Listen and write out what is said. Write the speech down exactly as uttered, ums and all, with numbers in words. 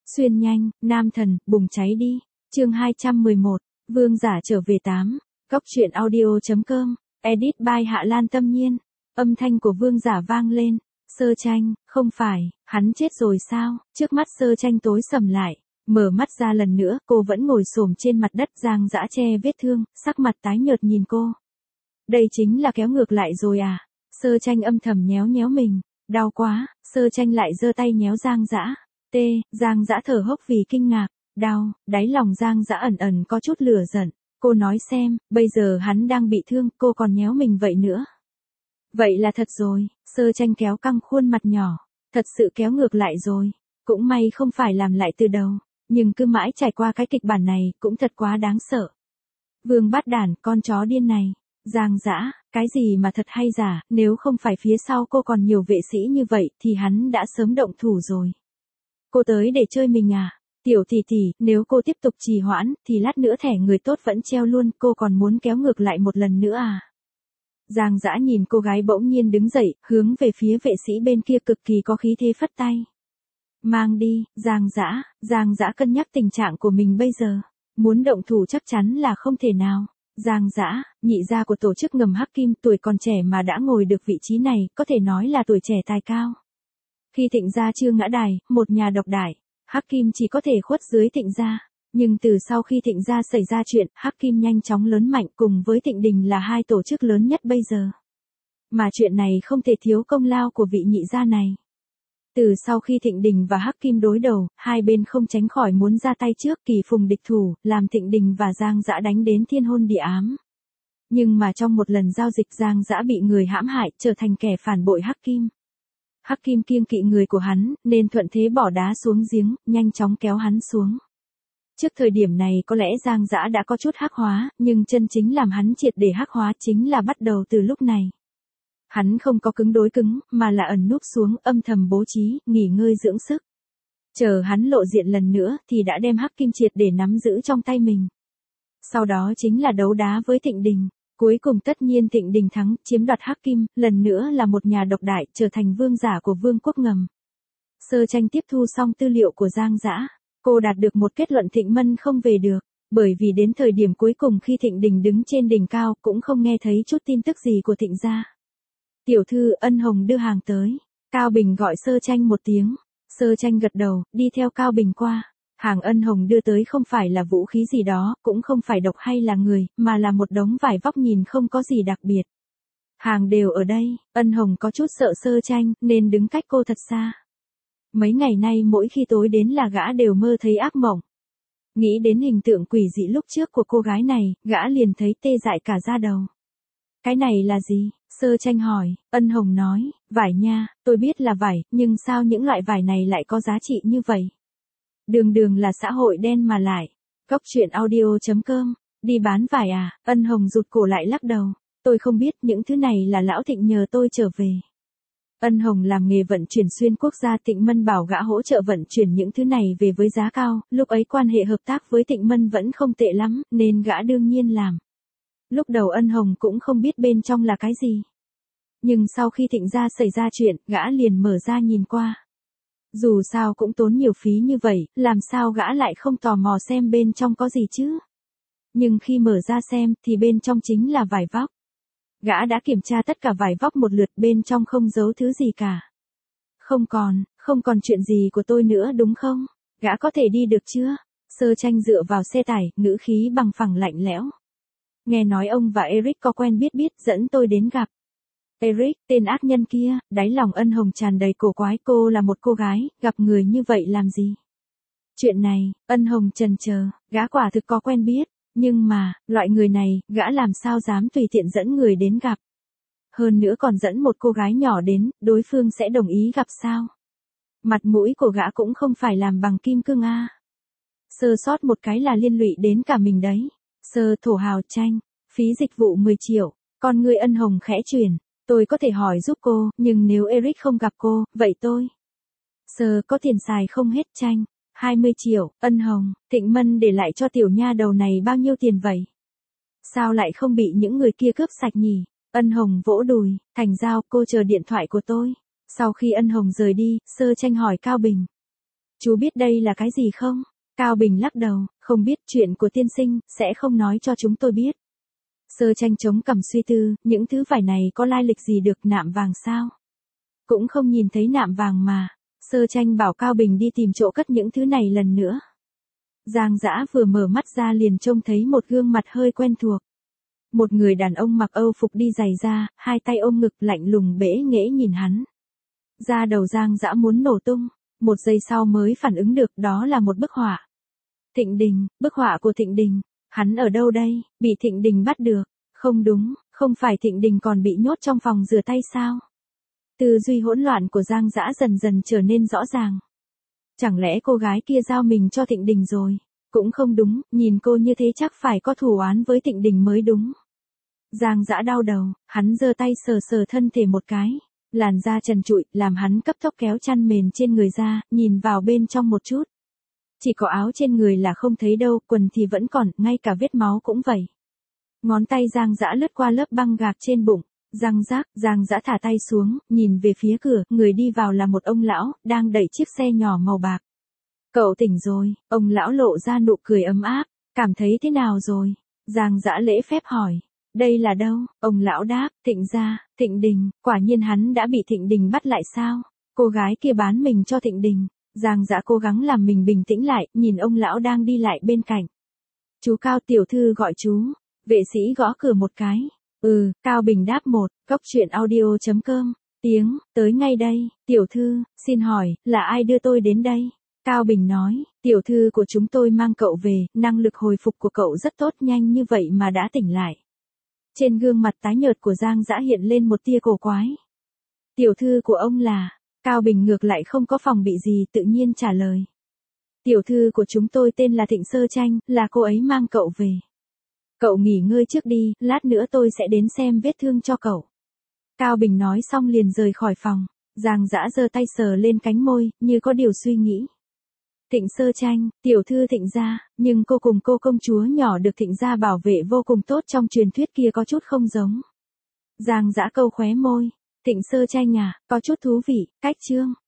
Xuyên nhanh, nam thần, bùng cháy đi. Chương hai trăm mười một, Vương giả trở về tám. Góc truyện audio.com, edit by Hạ Lan Tâm Nhiên. Âm thanh của vương giả vang lên. Sơ Tranh, không phải, hắn chết rồi sao? Trước mắt Sơ Tranh tối sầm lại. Mở mắt ra lần nữa, cô vẫn ngồi xổm trên mặt đất, Giang Dã che vết thương, sắc mặt tái nhợt nhìn cô. Đây chính là kéo ngược lại rồi à? Sơ Tranh âm thầm nhéo nhéo mình. Đau quá. Sơ Tranh lại giơ tay nhéo Giang Dã. Tê, Giang Dã thở hốc vì kinh ngạc. Đau, đáy lòng Giang Dã ẩn ẩn có chút lửa giận. Cô nói xem, bây giờ hắn đang bị thương, cô còn nhéo mình vậy nữa. Vậy là thật rồi. Sơ Tranh kéo căng khuôn mặt nhỏ. Thật sự kéo ngược lại rồi. Cũng may không phải làm lại từ đầu. Nhưng cứ mãi trải qua cái kịch bản này cũng thật quá đáng sợ. Vương Bát Đản, con chó điên này. Giang Dã, cái gì mà thật hay giả, nếu không phải phía sau cô còn nhiều vệ sĩ như vậy thì hắn đã sớm động thủ rồi. Cô tới để chơi mình à? Tiểu tỷ tỷ, nếu cô tiếp tục trì hoãn thì lát nữa thẻ người tốt vẫn treo luôn, cô còn muốn kéo ngược lại một lần nữa à? Giang Dã nhìn cô gái bỗng nhiên đứng dậy, hướng về phía vệ sĩ bên kia cực kỳ có khí thế phất tay. Mang đi, Giang Dã. Giang Dã cân nhắc tình trạng của mình bây giờ. Muốn động thủ chắc chắn là không thể nào. Giang Dã, nhị gia của tổ chức ngầm Hắc Kim, tuổi còn trẻ mà đã ngồi được vị trí này, có thể nói là tuổi trẻ tài cao. Khi Thịnh gia chưa ngã đài, một nhà độc đại, Hắc Kim chỉ có thể khuất dưới Thịnh gia. Nhưng từ sau khi Thịnh gia xảy ra chuyện, Hắc Kim nhanh chóng lớn mạnh, cùng với Thịnh Đình là hai tổ chức lớn nhất bây giờ. Mà chuyện này không thể thiếu công lao của vị nhị gia này. Từ sau khi Thịnh Đình và Hắc Kim đối đầu, hai bên không tránh khỏi muốn ra tay trước, kỳ phùng địch thủ, làm Thịnh Đình và Giang Dã đánh đến thiên hôn địa ám. Nhưng mà trong một lần giao dịch, Giang Dã bị người hãm hại, trở thành kẻ phản bội Hắc Kim. Hắc Kim kiêng kỵ người của hắn, nên thuận thế bỏ đá xuống giếng, nhanh chóng kéo hắn xuống. Trước thời điểm này có lẽ Giang Dã đã có chút hắc hóa, nhưng chân chính làm hắn triệt để hắc hóa chính là bắt đầu từ lúc này. Hắn không có cứng đối cứng, mà là ẩn núp xuống, âm thầm bố trí, nghỉ ngơi dưỡng sức. Chờ hắn lộ diện lần nữa thì đã đem Hắc Kim triệt để nắm giữ trong tay mình. Sau đó chính là đấu đá với Thịnh Đình. Cuối cùng tất nhiên Thịnh Đình thắng, chiếm đoạt Hắc Kim, lần nữa là một nhà độc đại, trở thành vương giả của vương quốc ngầm. Sơ Tranh tiếp thu xong tư liệu của Giang Dã. Cô đạt được một kết luận Thịnh Mân không về được. Bởi vì đến thời điểm cuối cùng khi Thịnh Đình đứng trên đỉnh cao, cũng không nghe thấy chút tin tức gì của Thịnh gia. Tiểu thư, Ân Hồng đưa hàng tới. Cao Bình gọi Sơ Tranh một tiếng. Sơ Tranh gật đầu, đi theo Cao Bình qua. Hàng Ân Hồng đưa tới không phải là vũ khí gì đó, cũng không phải độc hay là người, mà là một đống vải vóc nhìn không có gì đặc biệt. Hàng đều ở đây. Ân Hồng có chút sợ Sơ Tranh, nên đứng cách cô thật xa. Mấy ngày nay mỗi khi tối đến là gã đều mơ thấy ác mộng. Nghĩ đến hình tượng quỷ dị lúc trước của cô gái này, gã liền thấy tê dại cả da đầu. Cái này là gì? Sơ Tranh hỏi. Ân Hồng nói, vải nha, tôi biết là vải, nhưng sao những loại vải này lại có giá trị như vậy? Đường đường là xã hội đen mà lại. Góc truyện audio.com, đi bán vải à? Ân Hồng rụt cổ lại lắc đầu. Tôi không biết, những thứ này là lão Thịnh nhờ tôi trở về. Ân Hồng làm nghề vận chuyển xuyên quốc gia, Thịnh Mân bảo gã hỗ trợ vận chuyển những thứ này về với giá cao, lúc ấy quan hệ hợp tác với Thịnh Mân vẫn không tệ lắm, nên gã đương nhiên làm. Lúc đầu Ân Hồng cũng không biết bên trong là cái gì. Nhưng sau khi Thịnh gia xảy ra chuyện, gã liền mở ra nhìn qua. Dù sao cũng tốn nhiều phí như vậy, làm sao gã lại không tò mò xem bên trong có gì chứ? Nhưng khi mở ra xem, thì bên trong chính là vải vóc. Gã đã kiểm tra tất cả vải vóc một lượt, bên trong không giấu thứ gì cả. Không còn, không còn chuyện gì của tôi nữa đúng không? Gã có thể đi được chưa? Sơ Tranh dựa vào xe tải, ngữ khí bằng phẳng lạnh lẽo. Nghe nói ông và Eric có quen biết biết, dẫn tôi đến gặp. Eric, tên ác nhân kia. Đáy lòng Ân Hồng tràn đầy cổ quái, cô là một cô gái, gặp người như vậy làm gì? Chuyện này, Ân Hồng chần chờ, gã quả thực có quen biết, nhưng mà, loại người này, gã làm sao dám tùy tiện dẫn người đến gặp. Hơn nữa còn dẫn một cô gái nhỏ đến, đối phương sẽ đồng ý gặp sao? Mặt mũi của gã cũng không phải làm bằng kim cương a. Sơ sót một cái là liên lụy đến cả mình đấy. Sơ thổ hào Tranh, phí dịch vụ mười triệu, con người Ân Hồng khẽ chuyển. Tôi có thể hỏi giúp cô, nhưng nếu Eric không gặp cô, vậy tôi. Sơ có tiền xài không hết Tranh. hai mươi triệu, Ân Hồng, Thịnh Mân để lại cho tiểu nha đầu này bao nhiêu tiền vậy? Sao lại không bị những người kia cướp sạch nhỉ? Ân Hồng vỗ đùi, thành giao, cô chờ điện thoại của tôi. Sau khi Ân Hồng rời đi, Sơ Tranh hỏi Cao Bình. Chú biết đây là cái gì không? Cao Bình lắc đầu, không biết, chuyện của tiên sinh, sẽ không nói cho chúng tôi biết. Sơ Tranh chống cằm suy tư, những thứ vải này có lai lịch gì được, nạm vàng sao? Cũng không nhìn thấy nạm vàng mà. Sơ Tranh bảo Cao Bình đi tìm chỗ cất những thứ này lần nữa. Giang Dã vừa mở mắt ra liền trông thấy một gương mặt hơi quen thuộc. Một người đàn ông mặc Âu phục đi giày da, hai tay ôm ngực lạnh lùng bẽ nghễ nhìn hắn. Da đầu Giang Dã muốn nổ tung, một giây sau mới phản ứng được đó là một bức họa. Thịnh Đình, bức họa của Thịnh Đình, hắn ở đâu đây, bị Thịnh Đình bắt được, không đúng, không phải Thịnh Đình còn bị nhốt trong phòng rửa tay sao? Tư duy hỗn loạn của Giang Dã dần dần trở nên rõ ràng. Chẳng lẽ cô gái kia giao mình cho Thịnh Đình rồi? Cũng không đúng, nhìn cô như thế chắc phải có thù oán với Thịnh Đình mới đúng. Giang Dã đau đầu, hắn giơ tay sờ sờ thân thể một cái. Làn da trần trụi, làm hắn cấp tốc kéo chăn mền trên người ra, nhìn vào bên trong một chút. Chỉ có áo trên người là không thấy đâu, quần thì vẫn còn, ngay cả vết máu cũng vậy. Ngón tay Giang Dã lướt qua lớp băng gạc trên bụng, răng rác, Giang Dã thả tay xuống, nhìn về phía cửa, người đi vào là một ông lão, đang đẩy chiếc xe nhỏ màu bạc. Cậu tỉnh rồi, ông lão lộ ra nụ cười ấm áp, cảm thấy thế nào rồi? Giang Dã lễ phép hỏi. Đây là đâu? Ông lão đáp, Thịnh gia, Thịnh Đình, quả nhiên hắn đã bị Thịnh Đình bắt lại sao? Cô gái kia bán mình cho Thịnh Đình. Giang Dã cố gắng làm mình bình tĩnh lại, nhìn ông lão đang đi lại bên cạnh. Chú Cao, tiểu thư gọi chú. Vệ sĩ gõ cửa một cái. Ừ, Cao Bình đáp một, cốc truyện audio chấm com. Tiếng, tới ngay đây, tiểu thư, xin hỏi, là ai đưa tôi đến đây? Cao Bình nói, tiểu thư của chúng tôi mang cậu về, năng lực hồi phục của cậu rất tốt, nhanh như vậy mà đã tỉnh lại. Trên gương mặt tái nhợt của Giang Dã hiện lên một tia cổ quái. Tiểu thư của ông là, Cao Bình ngược lại không có phòng bị gì, tự nhiên trả lời. Tiểu thư của chúng tôi tên là Thịnh Sơ Tranh, là cô ấy mang cậu về. Cậu nghỉ ngơi trước đi, lát nữa tôi sẽ đến xem vết thương cho cậu. Cao Bình nói xong liền rời khỏi phòng. Giang Dã giơ tay sờ lên cánh môi, như có điều suy nghĩ. Thịnh Sơ Tranh, tiểu thư Thịnh gia, nhưng cô cùng cô công chúa nhỏ được Thịnh gia bảo vệ vô cùng tốt trong truyền thuyết kia có chút không giống. Giang Dã câu khóe môi. Thịnh Sơ Tranh à, có chút thú vị, cách chương.